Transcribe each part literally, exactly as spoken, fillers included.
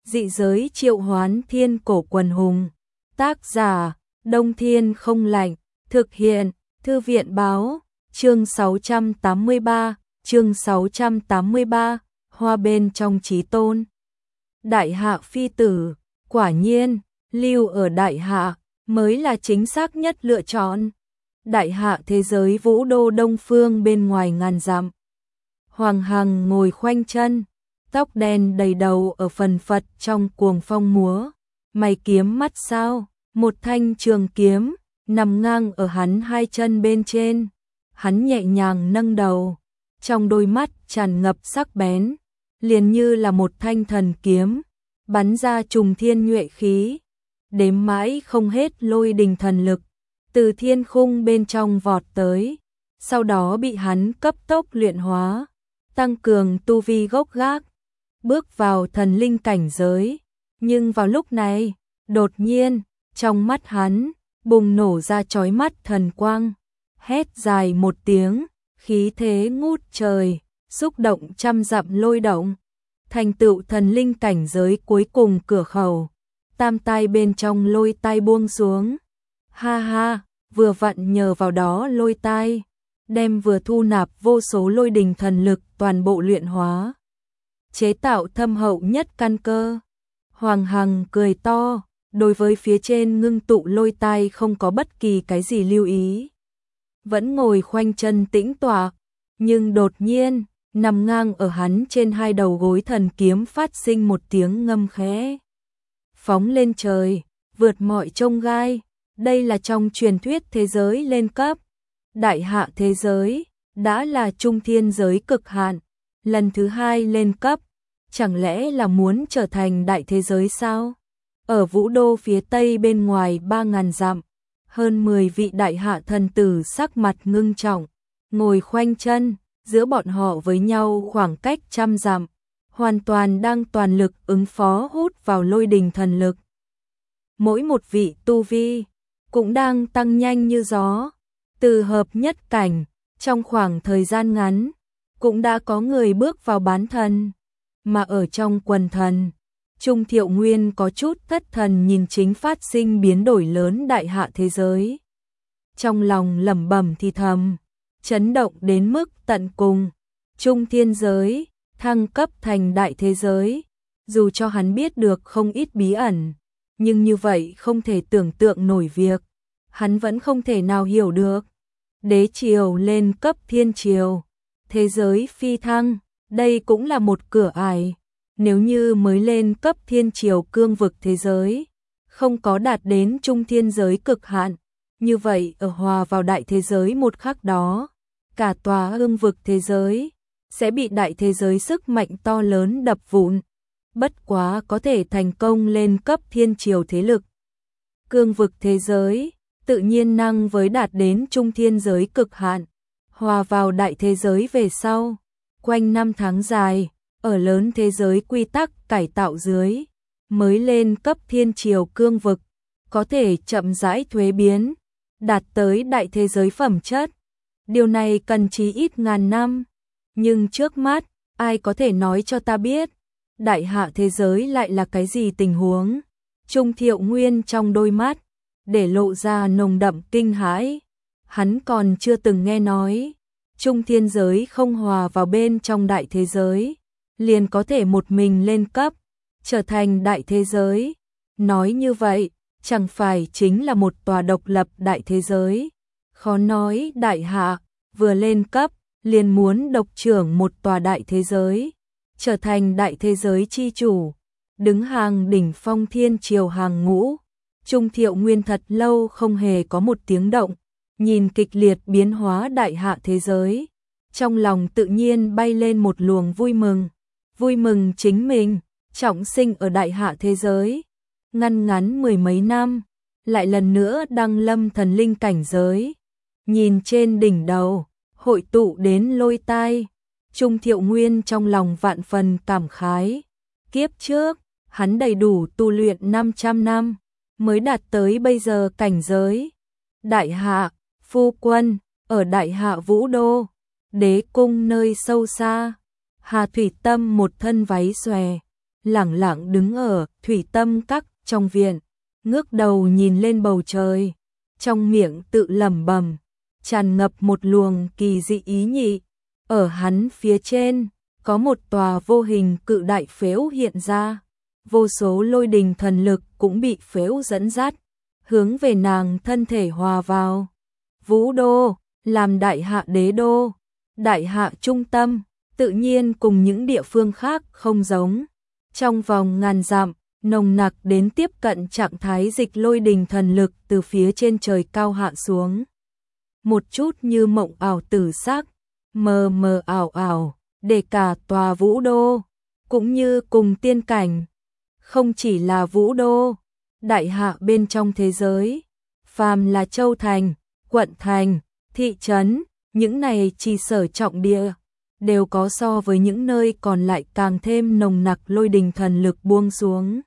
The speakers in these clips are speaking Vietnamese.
Dị giới triệu hoán thiên cổ quần hùng. Tác giả, Đông Thiên không lạnh. Thực hiện, Thư viện báo. Chương sáu trăm tám mươi ba, chương sáu trăm tám mươi ba, hoa bên trong chí tôn. Đại hạ phi tử, quả nhiên, lưu ở đại hạ, mới là chính xác nhất lựa chọn. Đại hạ thế giới vũ đô đông phương bên ngoài ngàn dặm. Hoàng Hằng ngồi khoanh chân, tóc đen đầy đầu ở phần phật trong cuồng phong múa. Mày kiếm mắt sao, một thanh trường kiếm, nằm ngang ở hắn hai chân bên trên. Hắn nhẹ nhàng nâng đầu, trong đôi mắt tràn ngập sắc bén, liền như là một thanh thần kiếm, bắn ra trùng thiên nhuệ khí, đếm mãi không hết lôi đình thần lực, từ thiên khung bên trong vọt tới, sau đó bị hắn cấp tốc luyện hóa, tăng cường tu vi gốc gác, bước vào thần linh cảnh giới. Nhưng vào lúc này, đột nhiên, trong mắt hắn, bùng nổ ra chói mắt thần quang, hét dài một tiếng, khí thế ngút trời, xúc động trăm dặm lôi động, thành tựu thần linh cảnh giới cuối cùng cửa khẩu, tam tai bên trong lôi tai buông xuống. Ha ha, vừa vặn nhờ vào đó lôi tai, đem vừa thu nạp vô số lôi đình thần lực toàn bộ luyện hóa, chế tạo thâm hậu nhất căn cơ. Hoàng Hằng cười to, đối với phía trên ngưng tụ lôi tai không có bất kỳ cái gì lưu ý. Vẫn ngồi khoanh chân tĩnh tọa, nhưng đột nhiên, nằm ngang ở hắn trên hai đầu gối thần kiếm phát sinh một tiếng ngâm khẽ. Phóng lên trời, vượt mọi chông gai, đây là trong truyền thuyết thế giới lên cấp. Đại hạ thế giới, đã là trung thiên giới cực hạn, lần thứ hai lên cấp, chẳng lẽ là muốn trở thành đại thế giới sao? Ở vũ đô phía tây bên ngoài ba ngàn dặm, hơn mười vị đại hạ thần tử sắc mặt ngưng trọng, ngồi khoanh chân, giữa bọn họ với nhau khoảng cách trăm dặm, hoàn toàn đang toàn lực ứng phó hút vào lôi đình thần lực. Mỗi một vị tu vi cũng đang tăng nhanh như gió, từ hợp nhất cảnh, trong khoảng thời gian ngắn, cũng đã có người bước vào bán thần, mà ở trong quần thần, Trung Thiệu Nguyên có chút thất thần nhìn chính phát sinh biến đổi lớn đại hạ thế giới. Trong lòng lẩm bẩm thì thầm, chấn động đến mức tận cùng, trung thiên giới, thăng cấp thành đại thế giới, dù cho hắn biết được không ít bí ẩn, nhưng như vậy không thể tưởng tượng nổi việc, hắn vẫn không thể nào hiểu được. Đế triều lên cấp thiên triều, thế giới phi thăng, đây cũng là một cửa ải. Nếu như mới lên cấp thiên triều cương vực thế giới, không có đạt đến trung thiên giới cực hạn, như vậy ở hòa vào đại thế giới một khắc đó, cả tòa ương vực thế giới sẽ bị đại thế giới sức mạnh to lớn đập vụn. Bất quá có thể thành công lên cấp thiên triều thế lực. Cương vực thế giới tự nhiên năng với đạt đến trung thiên giới cực hạn, hòa vào đại thế giới về sau, quanh năm tháng dài, ở lớn thế giới quy tắc cải tạo dưới, mới lên cấp thiên triều cương vực, có thể chậm rãi thuế biến, đạt tới đại thế giới phẩm chất. Điều này cần chí ít ngàn năm, nhưng trước mắt, ai có thể nói cho ta biết, đại hạ thế giới lại là cái gì tình huống? Trung Thiệu Nguyên trong đôi mắt, để lộ ra nồng đậm kinh hãi, hắn còn chưa từng nghe nói, trung thiên giới không hòa vào bên trong đại thế giới, liền có thể một mình lên cấp, trở thành đại thế giới. Nói như vậy, chẳng phải chính là một tòa độc lập đại thế giới. Khó nói đại hạ, vừa lên cấp, liền muốn độc trưởng một tòa đại thế giới, trở thành đại thế giới chi chủ, đứng hàng đỉnh phong thiên triều hàng ngũ. Trung Thiệu Nguyên thật lâu không hề có một tiếng động, nhìn kịch liệt biến hóa đại hạ thế giới, trong lòng tự nhiên bay lên một luồng vui mừng. Vui mừng chính mình, trọng sinh ở đại hạ thế giới, ngăn ngắn mười mấy năm, lại lần nữa đăng lâm thần linh cảnh giới. Nhìn trên đỉnh đầu, hội tụ đến lôi tai, Trung Thiệu Nguyên trong lòng vạn phần cảm khái. Kiếp trước, hắn đầy đủ tu luyện năm trăm năm, mới đạt tới bây giờ cảnh giới. Đại hạ, phu quân, ở đại hạ vũ đô, đế cung nơi sâu xa. Hà Thủy Tâm một thân váy xòe, lẳng lặng đứng ở Thủy Tâm Các trong viện, ngước đầu nhìn lên bầu trời, trong miệng tự lẩm bẩm, tràn ngập một luồng kỳ dị ý nhị. Ở hắn phía trên, có một tòa vô hình cự đại phếu hiện ra, vô số lôi đình thần lực cũng bị phếu dẫn dắt, hướng về nàng thân thể hòa vào. Vũ đô, làm đại hạ đế đô, đại hạ trung tâm, tự nhiên cùng những địa phương khác không giống. Trong vòng ngàn dặm, nồng nặc đến tiếp cận trạng thái dịch lôi đình thần lực từ phía trên trời cao hạ xuống. Một chút như mộng ảo tử sắc, mờ mờ ảo ảo, để cả tòa vũ đô, cũng như cùng tiên cảnh. Không chỉ là vũ đô, đại hạ bên trong thế giới, phàm là châu thành, quận thành, thị trấn, những này chỉ sở trọng địa, đều có so với những nơi còn lại càng thêm nồng nặc lôi đình thần lực buông xuống.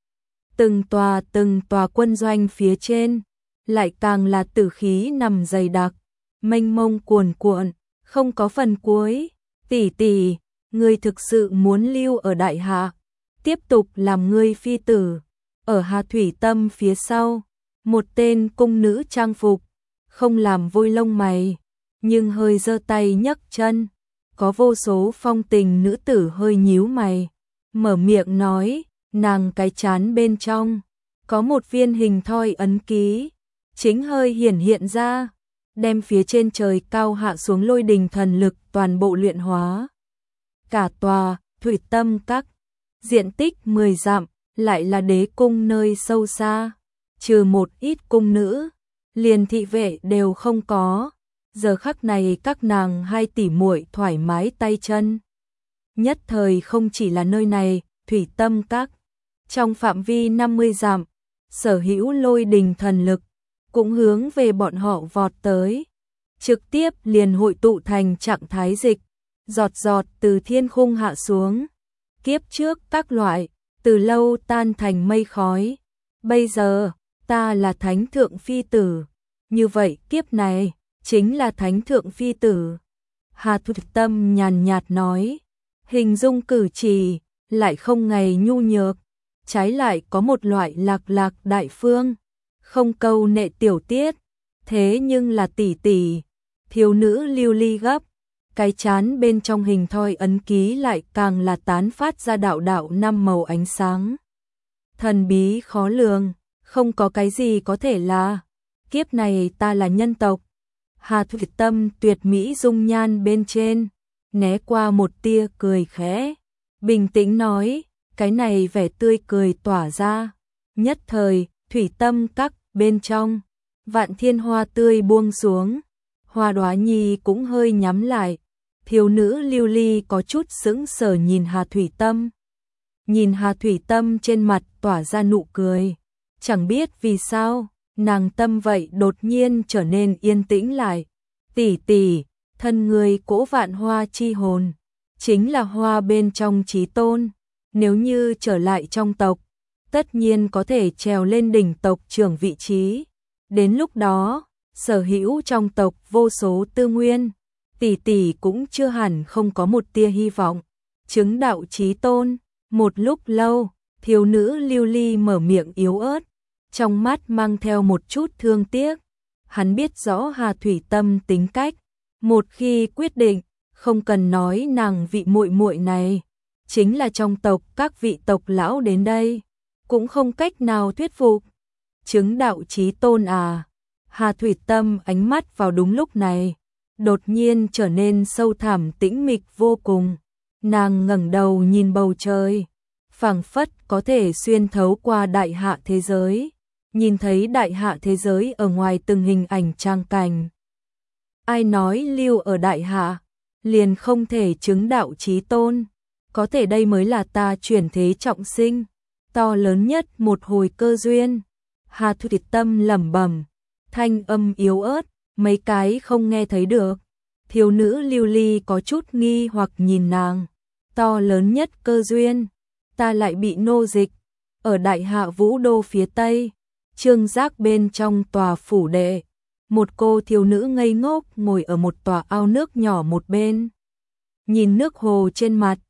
Từng tòa từng tòa quân doanh phía trên, lại càng là tử khí nằm dày đặc, mênh mông cuồn cuộn, không có phần cuối. Tỷ tỷ, ngươi thực sự muốn lưu ở đại hạ, tiếp tục làm ngươi phi tử. Ở Hà Thủy Tâm phía sau, một tên cung nữ trang phục, không làm vôi lông mày, nhưng hơi giơ tay nhấc chân, có vô số phong tình nữ tử hơi nhíu mày, mở miệng nói, nàng cái chán bên trong có một viên hình thoi ấn ký, chính hơi hiển hiện ra, đem phía trên trời cao hạ xuống lôi đình thần lực toàn bộ luyện hóa. Cả tòa Thủy Tâm Các, diện tích mười dặm, lại là đế cung nơi sâu xa, trừ một ít cung nữ, liền thị vệ đều không có. Giờ khắc này các nàng hai tỷ muội thoải mái tay chân. Nhất thời không chỉ là nơi này, Thủy Tâm Các, trong phạm vi năm mươi dặm, sở hữu lôi đình thần lực, cũng hướng về bọn họ vọt tới. Trực tiếp liền hội tụ thành trạng thái dịch, giọt giọt từ thiên khung hạ xuống. Kiếp trước các loại, từ lâu tan thành mây khói. Bây giờ, ta là thánh thượng phi tử. Như vậy kiếp này, chính là thánh thượng phi tử. Hà Thủy Tâm nhàn nhạt nói, hình dung cử chỉ, lại không ngày nhu nhược, trái lại có một loại lạc lạc đại phương, không câu nệ tiểu tiết, thế nhưng là tỷ tỷ. Thiếu nữ lưu ly gấp, cái chán bên trong hình thoi ấn ký lại càng là tán phát ra đạo đạo năm màu ánh sáng. Thần bí khó lường, không có cái gì có thể là, kiếp này ta là nhân tộc. Hà Thủy Tâm tuyệt mỹ dung nhan bên trên, né qua một tia cười khẽ, bình tĩnh nói, cái này vẻ tươi cười tỏa ra. Nhất thời, Thủy Tâm Các bên trong, vạn thiên hoa tươi buông xuống, hoa đóa nhi cũng hơi nhắm lại. Thiếu nữ lưu ly có chút sững sờ nhìn Hà Thủy Tâm. Nhìn Hà Thủy Tâm trên mặt tỏa ra nụ cười, chẳng biết vì sao, nàng tâm vậy đột nhiên trở nên yên tĩnh lại. Tỷ tỷ, thân người cỗ vạn hoa chi hồn, chính là hoa bên trong chí tôn, nếu như trở lại trong tộc, tất nhiên có thể trèo lên đỉnh tộc trưởng vị trí. Đến lúc đó, sở hữu trong tộc vô số tư nguyên, tỷ tỷ cũng chưa hẳn không có một tia hy vọng. Chứng đạo chí tôn, một lúc lâu, thiếu nữ lưu ly mở miệng yếu ớt, trong mắt mang theo một chút thương tiếc. Hắn biết rõ Hà Thủy Tâm tính cách, một khi quyết định, không cần nói nàng vị muội muội này, chính là trong tộc các vị tộc lão đến đây, cũng không cách nào thuyết phục. Chứng đạo chí tôn à? Hà Thủy Tâm ánh mắt vào đúng lúc này, đột nhiên trở nên sâu thẳm tĩnh mịch vô cùng. Nàng ngẩng đầu nhìn bầu trời, phảng phất có thể xuyên thấu qua đại hạ thế giới, nhìn thấy đại hạ thế giới ở ngoài từng hình ảnh trang cảnh. Ai nói lưu ở đại hạ, liền không thể chứng đạo chí tôn, có thể đây mới là ta chuyển thế trọng sinh, to lớn nhất một hồi cơ duyên. Hà Thủy Tâm lẩm bẩm, thanh âm yếu ớt, mấy cái không nghe thấy được. Thiếu nữ lưu ly có chút nghi hoặc nhìn nàng, to lớn nhất cơ duyên, ta lại bị nô dịch, ở đại hạ vũ đô phía tây, Trương Giác bên trong tòa phủ đệ, một cô thiếu nữ ngây ngốc ngồi ở một tòa ao nước nhỏ một bên. Nhìn nước hồ trên mặt,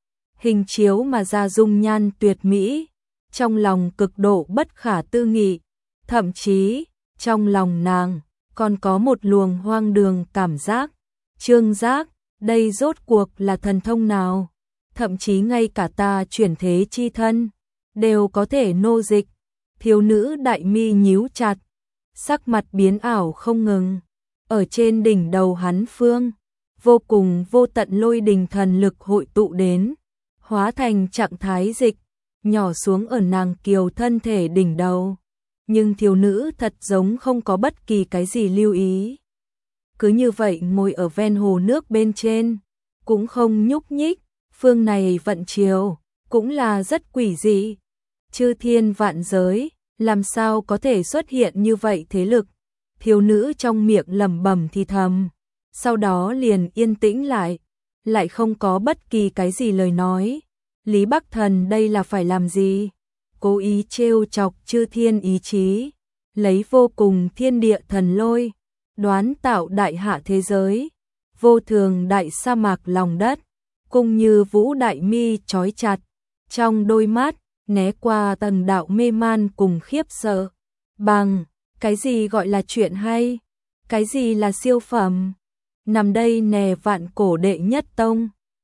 hình chiếu mà ra dung nhan tuyệt mỹ, trong lòng cực độ bất khả tư nghị, thậm chí, trong lòng nàng, còn có một luồng hoang đường cảm giác. Trương Giác, đây rốt cuộc là thần thông nào? Thậm chí ngay cả ta chuyển thế chi thân, đều có thể nô dịch. Thiếu nữ đại mi nhíu chặt, sắc mặt biến ảo không ngừng. Ở trên đỉnh đầu hắn phương, vô cùng vô tận lôi đình thần lực hội tụ đến, hóa thành trạng thái dịch, nhỏ xuống ở nàng kiều thân thể đỉnh đầu. Nhưng thiếu nữ thật giống không có bất kỳ cái gì lưu ý. Cứ như vậy ngồi ở ven hồ nước bên trên, cũng không nhúc nhích, phương này vận chiều, cũng là rất quỷ dị. Chư thiên vạn giới, làm sao có thể xuất hiện như vậy thế lực? Thiếu nữ trong miệng lẩm bẩm thì thầm, sau đó liền yên tĩnh lại, lại không có bất kỳ cái gì lời nói. Lý Bắc Thần đây là phải làm gì? Cố ý trêu chọc chư thiên ý chí, lấy vô cùng thiên địa thần lôi, đoán tạo đại hạ thế giới, vô thường đại sa mạc lòng đất, cùng như vũ đại mi trói chặt, trong đôi mắt, né qua tầng đạo mê man cùng khiếp sợ. Bằng, cái gì gọi là chuyện hay? Cái gì là siêu phẩm? Nằm đây nè vạn cổ đệ nhất tông.